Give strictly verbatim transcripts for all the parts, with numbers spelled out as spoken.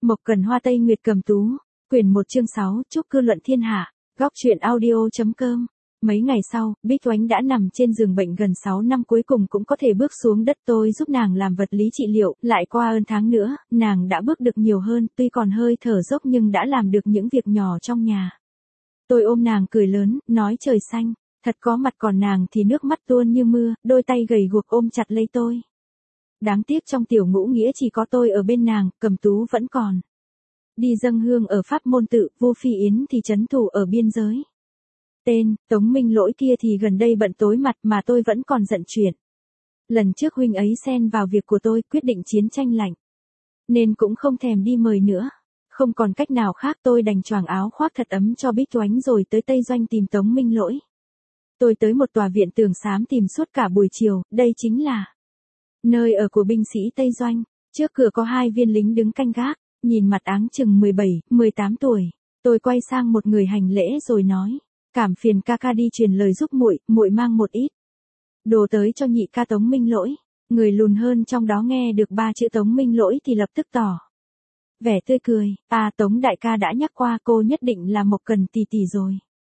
Mộc Cần Hoa Tây Nguyệt Cầm Tú, quyển một chương sáu, chúc cư luận thiên hạ, góc truyện audio.com. Mấy ngày sau, Bích Oánh đã nằm trên giường bệnh gần sáu năm cuối cùng cũng có thể bước xuống đất, tôi giúp nàng làm vật lý trị liệu, lại qua hơn tháng nữa, nàng đã bước được nhiều hơn, tuy còn hơi thở dốc nhưng đã làm được những việc nhỏ trong nhà. Tôi ôm nàng cười lớn, nói trời xanh, thật có mặt, còn nàng thì nước mắt tuôn như mưa, đôi tay gầy guộc ôm chặt lấy tôi. Đáng tiếc trong tiểu ngũ nghĩa chỉ có tôi ở bên nàng, Cầm Tú vẫn còn đi dâng hương ở Pháp Môn Tự, Vu Phi Yến thì trấn thủ ở biên giới. Tên, Tống Minh Lỗi kia thì gần đây bận tối mặt mà tôi vẫn còn giận chuyện. Lần trước huynh ấy xen vào việc của tôi, quyết định chiến tranh lạnh. Nên cũng không thèm đi mời nữa. Không còn cách nào khác, tôi đành choàng áo khoác thật ấm cho Bích Oánh rồi tới Tây Doanh tìm Tống Minh Lỗi. Tôi tới một tòa viện tường xám tìm suốt cả buổi chiều, đây chính là nơi ở của binh sĩ Tây Doanh. Trước cửa có hai viên lính đứng canh gác, nhìn mặt áng chừng mười bảy, mười tám tuổi. Tôi quay sang một người hành lễ rồi nói, cảm phiền ca ca đi truyền lời giúp muội, muội mang một ít đồ tới cho nhị ca Tống Minh Lỗi. Người lùn hơn trong đó nghe được ba chữ Tống Minh Lỗi thì lập tức tỏ vẻ tươi cười, à Tống đại ca đã nhắc qua, cô nhất định là Mộc Cần tỷ tỷ rồi.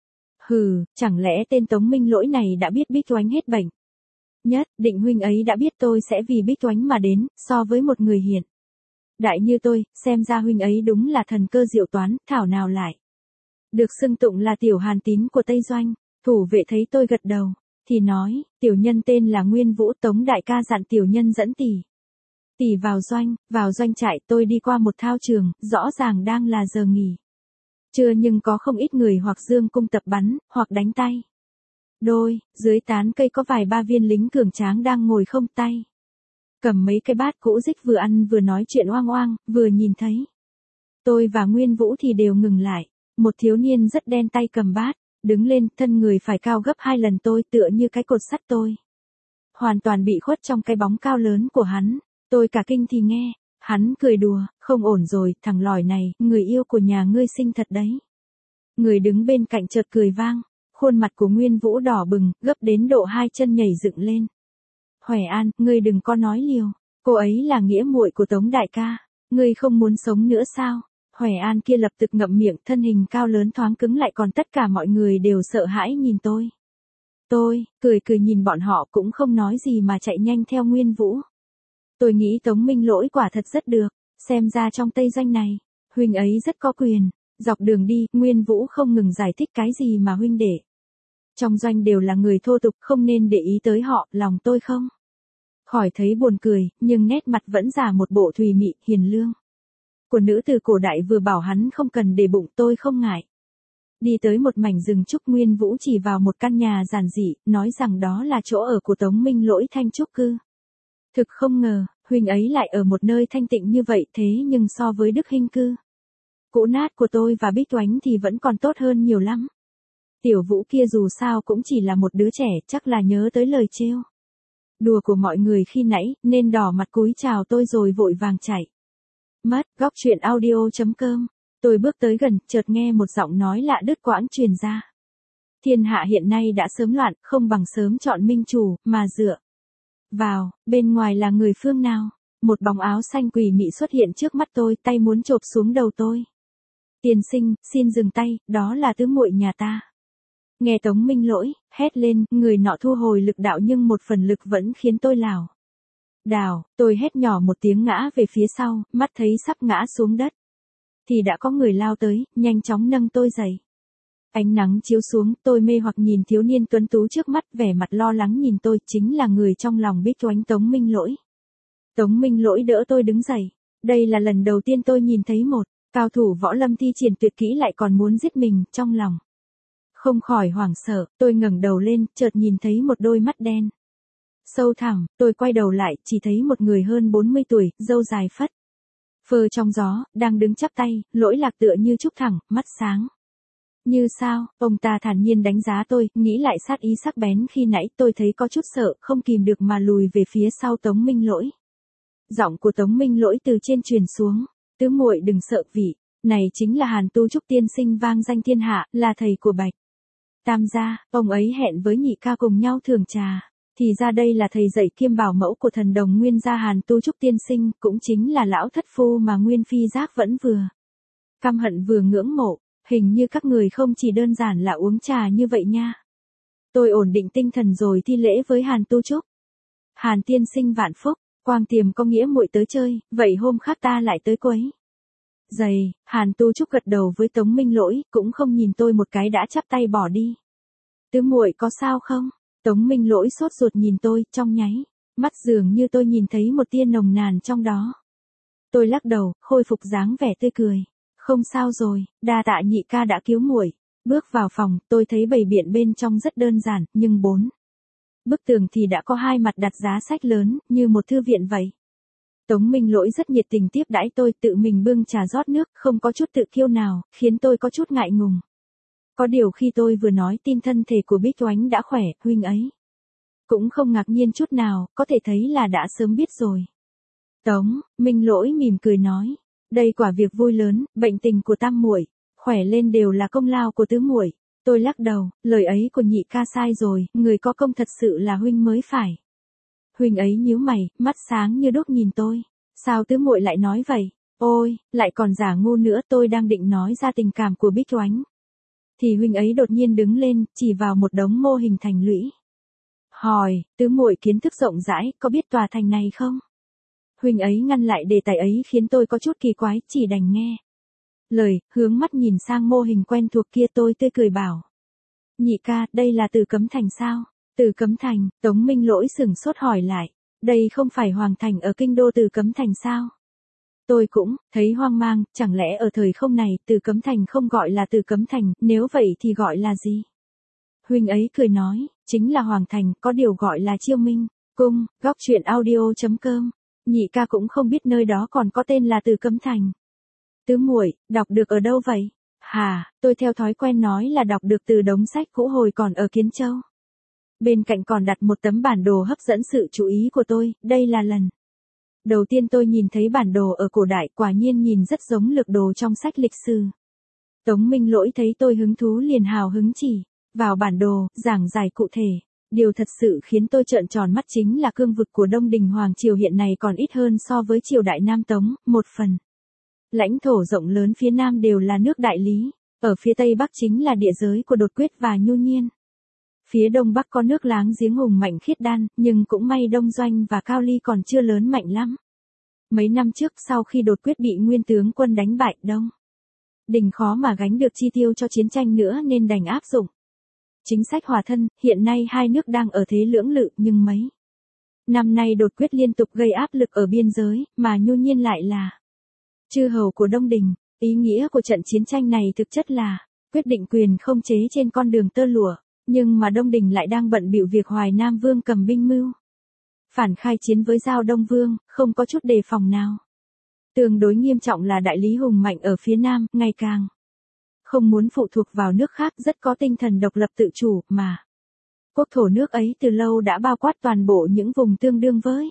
Hừ, chẳng lẽ tên Tống Minh Lỗi này đã biết Bích Oánh hết bệnh? Nhất định huynh ấy đã biết tôi sẽ vì Bích Oánh mà đến, so với một người hiện đại như tôi, xem ra huynh ấy đúng là thần cơ diệu toán, thảo nào lại được xưng tụng là tiểu Hàn Tín của Tây Doanh. Thủ vệ thấy tôi gật đầu thì nói, tiểu nhân tên là Nguyên Vũ, Tống đại ca dặn tiểu nhân dẫn tỷ tỷ vào doanh. Vào doanh trại, tôi đi qua một thao trường, rõ ràng đang là giờ nghỉ trưa nhưng có không ít người hoặc dương cung tập bắn, hoặc đánh tay đôi. Dưới tán cây có vài ba viên lính cường tráng đang ngồi không tay cầm mấy cái bát cũ rích, vừa ăn vừa nói chuyện oang oang. Vừa nhìn thấy tôi và Nguyên Vũ thì đều ngừng lại. Một thiếu niên rất đen, tay cầm bát, đứng lên, thân người phải cao gấp hai lần tôi, tựa như cái cột sắt. Tôi hoàn toàn bị khuất trong cái bóng cao lớn của hắn. Tôi cả kinh thì nghe hắn cười đùa, không ổn rồi, thằng lỏi này, người yêu của nhà ngươi xinh thật đấy. Người đứng bên cạnh chợt cười vang, khuôn mặt của Nguyên Vũ đỏ bừng, gấp đến độ hai chân nhảy dựng lên. Hoè An, ngươi đừng có nói liều, cô ấy là nghĩa muội của Tống đại ca, ngươi không muốn sống nữa sao? Hoè An kia lập tức ngậm miệng, thân hình cao lớn thoáng cứng lại, còn tất cả mọi người đều sợ hãi nhìn tôi. Tôi, cười cười nhìn bọn họ cũng không nói gì mà chạy nhanh theo Nguyên Vũ. Tôi nghĩ Tống Minh Lỗi quả thật rất được, xem ra trong Tây Doanh này, huynh ấy rất có quyền. Dọc đường đi, Nguyên Vũ không ngừng giải thích cái gì mà huynh đệ trong doanh đều là người thô tục, không nên để ý tới họ. Lòng tôi không khỏi thấy buồn cười, nhưng nét mặt vẫn giả một bộ thùy mị, hiền lương của nữ từ cổ đại. Vừa bảo hắn không cần để bụng, tôi không ngại. Đi tới một mảnh rừng trúc, Nguyên Vũ chỉ vào một căn nhà giản dị, nói rằng đó là chỗ ở của Tống Minh Lỗi Thanh Trúc Cư. Thực không ngờ, huynh ấy lại ở một nơi thanh tịnh như vậy, thế nhưng so với Đức Hinh Cư cũ nát của tôi và Bích Oánh thì vẫn còn tốt hơn nhiều lắm. Tiểu Vũ kia dù sao cũng chỉ là một đứa trẻ, chắc là nhớ tới lời trêu đùa của mọi người khi nãy, nên đỏ mặt cúi chào tôi rồi vội vàng chạy mất. Góc truyện audio.com. Tôi bước tới gần, chợt nghe một giọng nói lạ đứt quãng truyền ra. Thiên hạ hiện nay đã sớm loạn, không bằng sớm chọn minh chủ, mà dựa vào, bên ngoài là người phương nào? Một bóng áo xanh quỷ mị xuất hiện trước mắt tôi, tay muốn chộp xuống đầu tôi. Tiên sinh, xin dừng tay, đó là tứ muội nhà ta. Nghe Tống Minh Lỗi hét lên, người nọ thu hồi lực đạo nhưng một phần lực vẫn khiến tôi lảo đảo. Tôi hét nhỏ một tiếng ngã về phía sau, mắt thấy sắp ngã xuống đất thì đã có người lao tới, nhanh chóng nâng tôi dậy. Ánh nắng chiếu xuống, tôi mê hoặc nhìn thiếu niên tuấn tú trước mắt, vẻ mặt lo lắng nhìn tôi, chính là người trong lòng Bích Oánh, Tống Minh Lỗi. Tống Minh Lỗi đỡ tôi đứng dậy. Đây là lần đầu tiên tôi nhìn thấy một cao thủ võ lâm thi triển tuyệt kỹ lại còn muốn giết mình, trong lòng không khỏi hoảng sợ. Tôi ngẩng đầu lên, chợt nhìn thấy một đôi mắt đen sâu thẳm. Tôi quay đầu lại, chỉ thấy một người hơn bốn mươi tuổi, râu dài phất phơ trong gió, đang đứng chắp tay, Lỗi Lạc tựa như trúc thẳng, mắt sáng như sao. Ông ta thản nhiên đánh giá tôi, nghĩ lại sát ý sắc bén khi nãy, tôi thấy có chút sợ, không kìm được mà lùi về phía sau Tống Minh Lỗi. Giọng của Tống Minh Lỗi từ trên truyền xuống, tứ muội đừng sợ, vị này chính là Hàn Tu Trúc tiên sinh vang danh thiên hạ, là thầy của Bạch Tam gia, ông ấy hẹn với nhị ca cùng nhau thưởng trà. Thì ra đây là thầy dạy kiêm bảo mẫu của thần đồng Nguyên gia Hàn Tu Trúc tiên sinh, cũng chính là lão thất phu mà Nguyên Phi Giác vẫn vừa căm hận vừa ngưỡng mộ. Hình như các người không chỉ đơn giản là uống trà như vậy nha. Tôi ổn định tinh thần rồi thi lễ với Hàn Tu Trúc. Hàn tiên sinh vạn phúc, Quang Tiềm có nghĩa muội tới chơi, vậy hôm khác ta lại tới quấy. Dày, Hàn Tu Trúc gật đầu với Tống Minh Lỗi, cũng không nhìn tôi một cái đã chắp tay bỏ đi. Tứ muội có sao không? Tống Minh Lỗi sốt ruột nhìn tôi, trong nháy mắt dường như tôi nhìn thấy một tia nồng nàn trong đó. Tôi lắc đầu, khôi phục dáng vẻ tươi cười. Không sao rồi, đa tạ nhị ca đã cứu muội. Bước vào phòng, tôi thấy bày biện bên trong rất đơn giản, nhưng bốn bức tường thì đã có hai mặt đặt giá sách lớn, như một thư viện vậy. Tống Minh Lỗi rất nhiệt tình tiếp đãi tôi, tự mình bưng trà rót nước, không có chút tự kiêu nào, khiến tôi có chút ngại ngùng. Có điều khi tôi vừa nói tin thân thể của Bích Oánh đã khỏe, huynh ấy cũng không ngạc nhiên chút nào, có thể thấy là đã sớm biết rồi. Tống Minh Lỗi mỉm cười nói, đây quả việc vui lớn, bệnh tình của tam muội khỏe lên đều là công lao của tứ muội. Tôi lắc đầu, lời ấy của nhị ca sai rồi, người có công thật sự là huynh mới phải. Huynh ấy nhíu mày, mắt sáng như đuốc nhìn tôi. Sao tứ muội lại nói vậy? Ôi, lại còn giả ngu nữa, tôi đang định nói ra tình cảm của Bích Oánh. Thì huynh ấy đột nhiên đứng lên, chỉ vào một đống mô hình thành lũy. Hỏi, tứ muội kiến thức rộng rãi, có biết tòa thành này không? Huynh ấy ngăn lại đề tài ấy khiến tôi có chút kỳ quái, chỉ đành nghe lời, hướng mắt nhìn sang mô hình quen thuộc kia, tôi tươi cười bảo. Nhị ca, đây là Từ Cấm Thành sao? Từ Cấm Thành, Tống Minh Lỗi sửng sốt hỏi lại, đây không phải hoàng thành ở kinh đô Từ Cấm Thành sao? Tôi cũng thấy hoang mang, chẳng lẽ ở thời không này Từ Cấm Thành không gọi là Từ Cấm Thành, nếu vậy thì gọi là gì? Huynh ấy cười nói, chính là hoàng thành, có điều gọi là Chiêu Minh Cung. Góc truyện audio chấm com. Nhị ca cũng không biết nơi đó còn có tên là Từ Cấm Thành. Tứ muội, đọc được ở đâu vậy? Hà, tôi theo thói quen nói là đọc được từ đống sách cũ hồi còn ở Kiến Châu. Bên cạnh còn đặt một tấm bản đồ hấp dẫn sự chú ý của tôi, đây là lần đầu tiên tôi nhìn thấy bản đồ ở cổ đại, quả nhiên nhìn rất giống lược đồ trong sách lịch sử. Tống Minh Lỗi thấy tôi hứng thú liền hào hứng chỉ vào bản đồ, giảng giải cụ thể. Điều thật sự khiến tôi trợn tròn mắt chính là cương vực của Đông Đình Hoàng Triều hiện nay còn ít hơn so với triều đại Nam Tống, một phần. Lãnh thổ rộng lớn phía Nam đều là nước Đại Lý, ở phía Tây Bắc chính là địa giới của Đột Quyết và Nhu Nhiên. Phía Đông Bắc có nước láng giếng hùng mạnh Khiết Đan, nhưng cũng may Đông Doanh và Cao Ly còn chưa lớn mạnh lắm. Mấy năm trước sau khi Đột Quyết bị Nguyên tướng quân đánh bại, Đông Đình khó mà gánh được chi tiêu cho chiến tranh nữa nên đành áp dụng chính sách hòa thân. Hiện nay hai nước đang ở thế lưỡng lự, nhưng mấy năm nay Đột Quyết liên tục gây áp lực ở biên giới, mà Nhu Nhiên lại là chư hầu của Đông Đình. Ý nghĩa của trận chiến tranh này thực chất là quyết định quyền không chế trên con đường tơ lụa, nhưng mà Đông Đình lại đang bận bịu việc Hoài Nam Vương cầm binh mưu phản khai chiến với Giao Đông Vương, không có chút đề phòng nào. Tương đối nghiêm trọng là đại lý hùng mạnh ở phía Nam, ngày càng không muốn phụ thuộc vào nước khác, rất có tinh thần độc lập tự chủ, mà quốc thổ nước ấy từ lâu đã bao quát toàn bộ những vùng tương đương với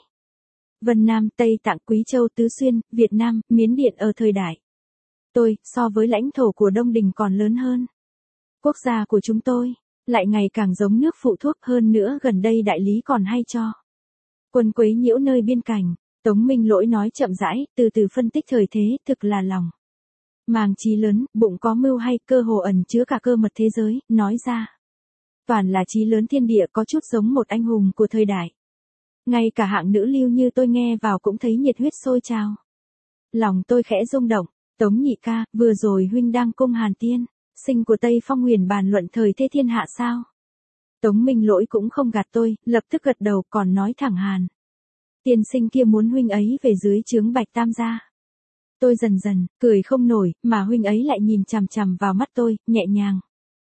Vân Nam, Tây Tạng, Quý Châu, Tứ Xuyên, Việt Nam, Miến Điện ở thời đại tôi, so với lãnh thổ của Đông Đình còn lớn hơn. Quốc gia của chúng tôi lại ngày càng giống nước phụ thuộc, hơn nữa gần đây đại lý còn hay cho quân quấy nhiễu nơi biên cảnh. Tống Minh Lỗi nói chậm rãi, từ từ phân tích thời thế, thực là lòng màng chí lớn, bụng có mưu hay, cơ hồ ẩn chứa cả cơ mật thế giới, nói ra toàn là chí lớn thiên địa, có chút giống một anh hùng của thời đại. Ngay cả hạng nữ lưu như tôi nghe vào cũng thấy nhiệt huyết sôi trào. Lòng tôi khẽ rung động. Tống nhị ca, vừa rồi huynh đang cung Hàn Tiên sinh của Tây Phong Huyền bàn luận thời thế thiên hạ sao? Tống Minh Lỗi cũng không gạt tôi, lập tức gật đầu, còn nói thẳng Hàn tiên sinh kia muốn huynh ấy về dưới trướng Bạch Tam gia. Tôi dần dần cười không nổi, mà huynh ấy lại nhìn chằm chằm vào mắt tôi, nhẹ nhàng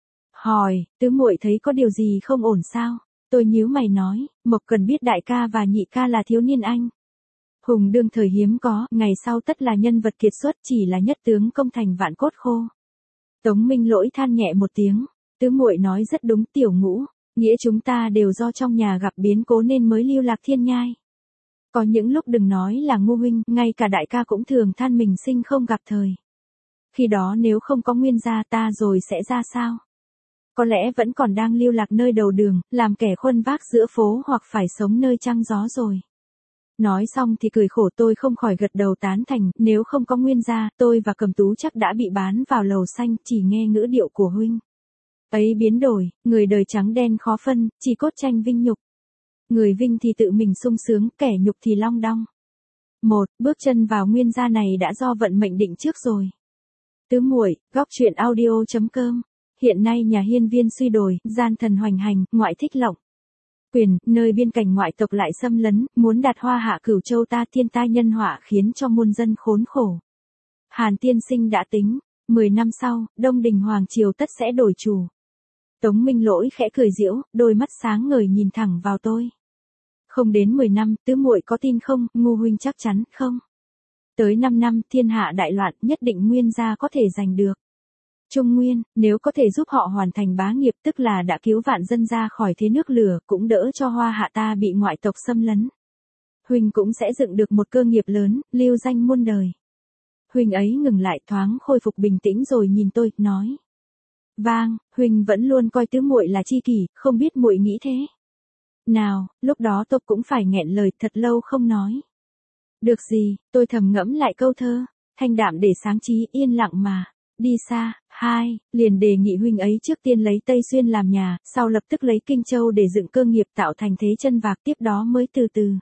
hỏi, tứ muội thấy có điều gì không ổn sao? Tôi nhíu mày nói, Mộc cần biết đại ca và nhị ca là thiếu niên anh hùng đương thời hiếm có, ngày sau tất là nhân vật kiệt xuất, chỉ là nhất tướng công thành vạn cốt khô. Tống Minh Lỗi than nhẹ một tiếng, tứ muội nói rất đúng, Tiểu Ngũ, nghĩa chúng ta đều do trong nhà gặp biến cố nên mới lưu lạc thiên nhai. Có những lúc đừng nói là ngu huynh, ngay cả đại ca cũng thường than mình sinh không gặp thời. Khi đó nếu không có Nguyên gia ta rồi sẽ ra sao? có lẽ vẫn còn đang lưu lạc nơi đầu đường, làm kẻ khuân vác giữa phố hoặc phải sống nơi trăng gió rồi. Nói xong thì cười khổ, tôi không khỏi gật đầu tán thành, nếu không có Nguyên gia, tôi và Cẩm Tú chắc đã bị bán vào lầu xanh, chỉ nghe ngữ điệu của huynh ấy biến đổi, người đời trắng đen khó phân, chỉ cốt tranh vinh nhục. Người vinh thì tự mình sung sướng, kẻ nhục thì long đong. Một, bước chân vào Nguyên gia này đã do vận mệnh định trước rồi. Tứ muội, góc truyện audio chấm com. Hiện nay nhà hiên viên suy đồi, gian thần hoành hành, ngoại thích lộng. Quyền, nơi biên cảnh ngoại tộc lại xâm lấn, muốn đạt hoa hạ Cửu Châu ta, thiên tai nhân họa khiến cho muôn dân khốn khổ. Hàn tiên sinh đã tính, mười năm sau, Đông Đình Hoàng Triều tất sẽ đổi chủ. Tống Minh Lỗi khẽ cười giễu, đôi mắt sáng ngời nhìn thẳng vào tôi. Không đến mười năm, tứ muội có tin không, Ngô huynh chắc chắn không? Tới năm năm, thiên hạ đại loạn, nhất định Nguyên gia có thể giành được Trung Nguyên, nếu có thể giúp họ hoàn thành bá nghiệp, tức là đã cứu vạn dân ra khỏi thế nước lửa, cũng đỡ cho hoa hạ ta bị ngoại tộc xâm lấn. Huynh cũng sẽ dựng được một cơ nghiệp lớn, lưu danh muôn đời. Huynh ấy ngừng lại, thoáng khôi phục bình tĩnh rồi nhìn tôi, nói: Vang, huynh vẫn luôn coi tứ muội là tri kỷ, không biết muội nghĩ thế nào? Lúc đó tôi cũng phải nghẹn lời, thật lâu không nói được gì. Tôi thầm ngẫm lại câu thơ, thanh đạm để sáng trí, yên lặng mà đi xa. Hai, liền đề nghị huynh ấy trước tiên lấy Tây Xuyên làm nhà, sau lập tức lấy Kinh Châu để dựng cơ nghiệp, tạo thành thế chân vạc, tiếp đó mới từ từ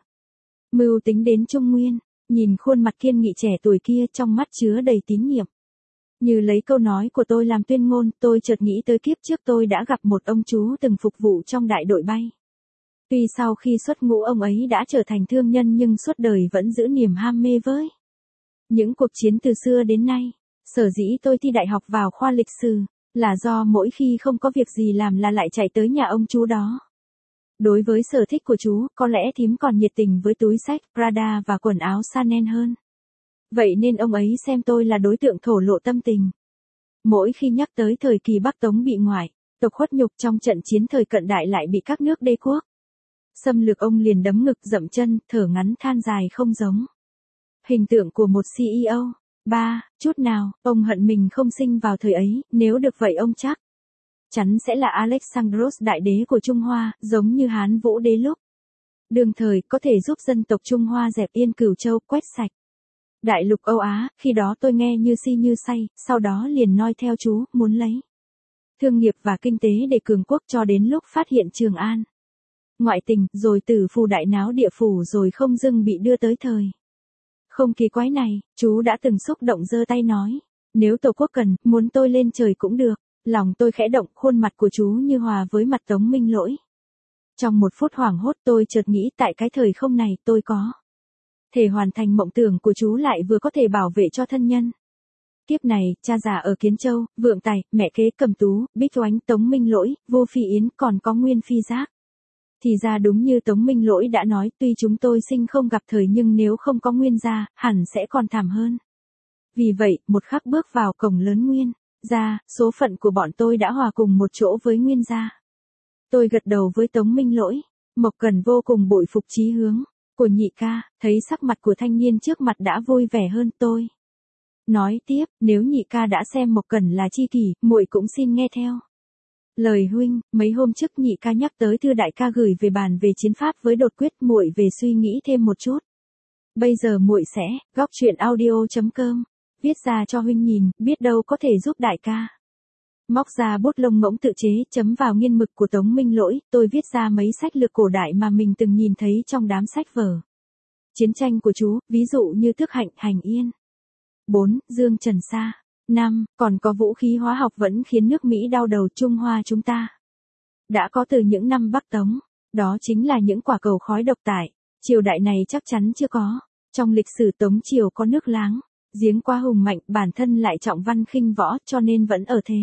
mưu tính đến Trung Nguyên. Nhìn khuôn mặt kiên nghị trẻ tuổi kia, trong mắt chứa đầy tín nhiệm. Như lấy câu nói của tôi làm tuyên ngôn, tôi chợt nghĩ tới kiếp trước tôi đã gặp một ông chú từng phục vụ trong đại đội bay. Tuy sau khi xuất ngũ ông ấy đã trở thành thương nhân, nhưng suốt đời vẫn giữ niềm ham mê với những cuộc chiến từ xưa đến nay. Sở dĩ tôi thi đại học vào khoa lịch sử, là do mỗi khi không có việc gì làm là lại chạy tới nhà ông chú đó. Đối với sở thích của chú, có lẽ thím còn nhiệt tình với túi xách Prada và quần áo Chanel hơn. Vậy nên ông ấy xem tôi là đối tượng thổ lộ tâm tình. Mỗi khi nhắc tới thời kỳ Bắc Tống bị ngoại tộc khuất nhục trong trận chiến thời cận đại, lại bị các nước đế quốc xâm lược, ông liền đấm ngực dậm chân, thở ngắn than dài, không giống hình tượng của một xê e ô. Ba, chút nào, ông hận mình không sinh vào thời ấy, nếu được vậy ông chắc chắn sẽ là Alexandros đại đế của Trung Hoa, giống như Hán Vũ đế lúc đương thời, có thể giúp dân tộc Trung Hoa dẹp yên Cửu Châu, quét sạch đại lục Âu Á. Khi đó tôi nghe như si như say, sau đó liền noi theo chú, muốn lấy thương nghiệp và kinh tế để cường quốc, cho đến lúc phát hiện Trường An ngoại tình, rồi Tử Phù đại náo địa phủ, rồi không dưng bị đưa tới thời không kỳ quái này. Chú đã từng xúc động giơ tay nói: Nếu Tổ quốc cần, muốn tôi lên trời cũng được. Lòng tôi khẽ động, khuôn mặt của chú như hòa với mặt Tống Minh Lỗi. Trong một phút hoảng hốt, tôi chợt nghĩ, tại cái thời không này, tôi có thể hoàn thành mộng tưởng của chú, lại vừa có thể bảo vệ cho thân nhân. Kiếp này, cha già ở Kiến Châu, Vượng Tài, mẹ kế Cẩm Tú, Bích Oánh, Tống Minh Lỗi, Vô Phi Yến, còn có Nguyên Phi Giác. Thì ra đúng như Tống Minh Lỗi đã nói, tuy chúng tôi sinh không gặp thời, nhưng nếu không có Nguyên gia, hẳn sẽ còn thảm hơn. Vì vậy, một khắc bước vào cổng lớn Nguyên gia, số phận của bọn tôi đã hòa cùng một chỗ với Nguyên gia. Tôi gật đầu với Tống Minh Lỗi. Mộc Cẩn vô cùng bội phục chí hướng của nhị ca, thấy sắc mặt của thanh niên trước mặt đã vui vẻ hơn. Tôi nói tiếp, nếu nhị ca đã xem Mộc Cẩn là tri kỷ, muội cũng xin nghe theo lời huynh. Mấy hôm trước nhị ca nhắc tới thư đại ca gửi về bàn về chiến pháp với đột quyết, muội về suy nghĩ thêm một chút. Bây giờ muội sẽ góc truyện audio chấm com viết ra cho huynh nhìn, biết đâu có thể giúp đại ca. Móc ra bút lông ngỗng tự chế, chấm vào nghiên mực của Tống Minh Lỗi, tôi viết ra mấy sách lược cổ đại mà mình từng nhìn thấy trong đám sách vở chiến tranh của chú, ví dụ như Thước Hạnh, Hành Yên. Bốn. Dương Trần Sa. Năm. Còn có vũ khí hóa học vẫn khiến nước Mỹ đau đầu. Trung Hoa chúng ta đã có từ những năm Bắc Tống. Đó chính là những quả cầu khói độc tải. Triều đại này chắc chắn chưa có. Trong lịch sử Tống Triều có nước Láng giếng quá hùng mạnh, bản thân lại trọng văn khinh võ, cho nên vẫn ở thế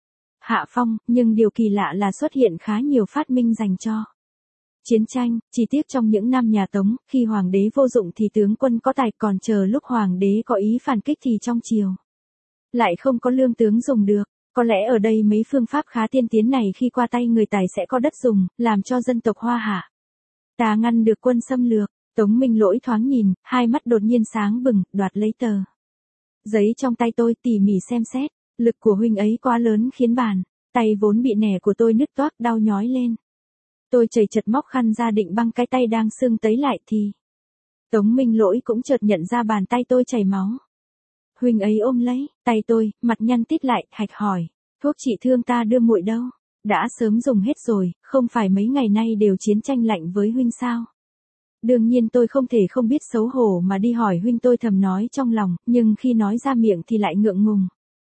hạ phong, nhưng điều kỳ lạ là xuất hiện khá nhiều phát minh dành cho chiến tranh. Chỉ tiếc trong những năm nhà Tống, khi hoàng đế vô dụng thì tướng quân có tài, còn chờ lúc hoàng đế có ý phản kích thì trong triều lại không có lương tướng dùng được. Có lẽ ở đây mấy phương pháp khá tiên tiến này khi qua tay người tài sẽ có đất dùng, làm cho dân tộc Hoa Hạ ta ngăn được quân xâm lược. Tống Minh Lỗi thoáng nhìn, hai mắt đột nhiên sáng bừng, đoạt lấy tờ giấy trong tay tôi, tỉ mỉ xem xét. Lực của huynh ấy quá lớn khiến bàn Tay vốn bị nẻ của tôi nứt toác đau nhói lên. Tôi chầy chật móc khăn ra định băng cái tay đang sưng tấy lại thì Tống Minh Lỗi cũng chợt nhận ra bàn tay tôi chảy máu. Huynh ấy ôm lấy tay tôi, mặt nhăn tít lại, hạch hỏi, thuốc trị thương ta đưa muội đâu? Đã sớm dùng hết rồi, không phải mấy ngày nay đều chiến tranh lạnh với huynh sao? Đương nhiên tôi không thể không biết xấu hổ mà đi hỏi huynh, tôi thầm nói trong lòng, nhưng khi nói ra miệng thì lại ngượng ngùng.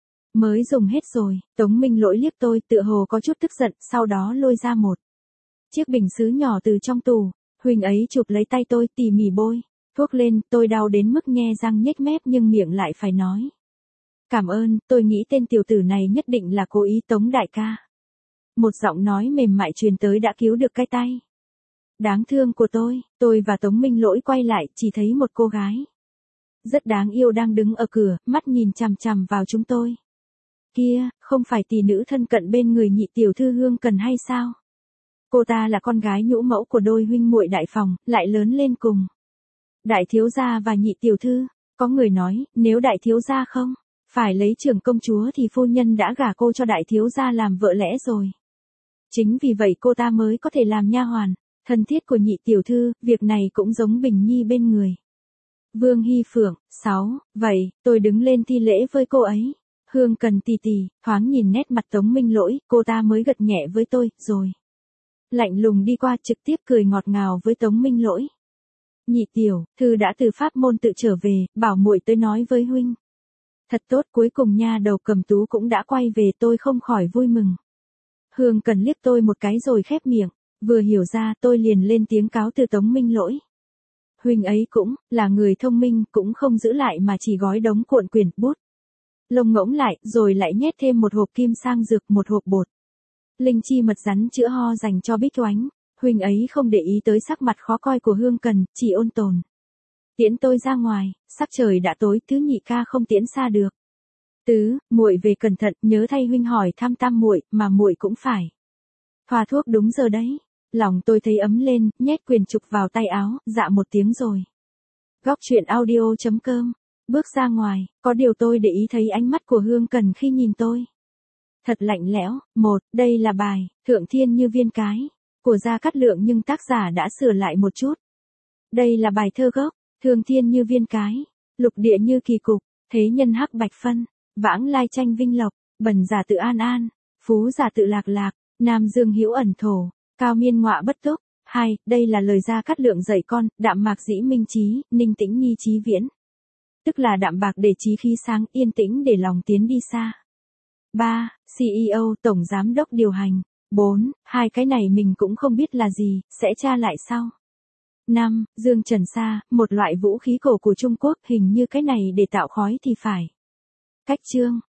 Mới dùng hết rồi. Tống Minh Lỗi liếc tôi, tựa hồ có chút tức giận, sau đó lôi ra một chiếc bình sứ nhỏ từ trong tủ. Huynh ấy chụp lấy tay tôi, tỉ mỉ bôi thuốc lên, tôi đau đến mức nhe răng nhếch mép nhưng miệng lại phải nói cảm ơn. Tôi nghĩ tên tiểu tử này nhất định là cố ý. Tống đại ca. Một giọng nói mềm mại truyền tới đã cứu được cái tay đáng thương của tôi. Tôi và Tống Minh Lỗi quay lại, chỉ thấy một cô gái rất đáng yêu đang đứng ở cửa, mắt nhìn chằm chằm vào chúng tôi. Kia, không phải tỷ nữ thân cận bên người nhị tiểu thư Hương Cần hay sao? Cô ta là con gái nhũ mẫu của đôi huynh muội đại phòng, lại lớn lên cùng đại thiếu gia và nhị tiểu thư. Có người nói, nếu đại thiếu gia không phải lấy trưởng công chúa thì phu nhân đã gả cô cho đại thiếu gia làm vợ lẽ rồi. Chính vì vậy cô ta mới có thể làm nha hoàn thân thiết của nhị tiểu thư, việc này cũng giống Bình Nhi bên người Vương Hy Phượng. Sáu, vậy, tôi đứng lên thi lễ với cô ấy. Hương Cần tì tì, thoáng nhìn nét mặt Tống Minh Lỗi, cô ta mới gật nhẹ với tôi, rồi lạnh lùng đi qua trực tiếp cười ngọt ngào với Tống Minh Lỗi. Nhị tiểu thư đã từ pháp môn tự trở về, bảo muội tới nói với huynh. Thật tốt, cuối cùng nha đầu Cầm Tú cũng đã quay về, tôi không khỏi vui mừng. Hương Cần liếc tôi một cái rồi khép miệng, vừa hiểu ra tôi liền lên tiếng cáo từ Tống Minh Lỗi. Huynh ấy cũng là người thông minh, cũng không giữ lại mà chỉ gói đống cuộn quyển bút lông ngỗng lại, rồi lại nhét thêm một hộp kim sang dược, một hộp bột linh chi mật rắn chữa ho dành cho Bích Oánh. Huynh ấy không để ý tới sắc mặt khó coi của Hương Cần, chỉ ôn tồn tiễn tôi ra ngoài. Sắc trời đã tối, Tứ nhị ca không tiễn xa được. Tứ, muội về cẩn thận, nhớ thay huynh hỏi thăm tam muội, mà muội cũng phải thoa thuốc đúng giờ đấy. Lòng tôi thấy ấm lên, nhét quyển trục vào tay áo, dạ một tiếng rồi. Góc truyện audio chấm com. Bước ra ngoài, có điều tôi để ý thấy ánh mắt của Hương Cần khi nhìn tôi thật lạnh lẽo. Một, đây là bài Thượng Thiên Như Viên Cái của Gia Cát Lượng nhưng tác giả đã sửa lại một chút. Đây là bài thơ gốc. Thương thiên như viên cái, lục địa như kỳ cục, thế nhân hắc bạch phân, vãng lai tranh vinh lộc, bần giả tự an an, phú giả tự lạc lạc, nam dương hữu ẩn thổ, cao miên ngọa bất túc. Hai, đây là lời Gia Cát Lượng dạy con, đạm mạc dĩ minh trí, ninh tĩnh nhi trí viễn. Tức là đạm bạc để trí khí sáng, yên tĩnh để lòng tiến đi xa. Ba, xê e ô, tổng giám đốc điều hành. Bốn, hai cái này mình cũng không biết là gì, sẽ tra lại sau. Năm, dương trần sa, một loại vũ khí cổ của Trung Quốc, hình như cái này để tạo khói thì phải. Cách chương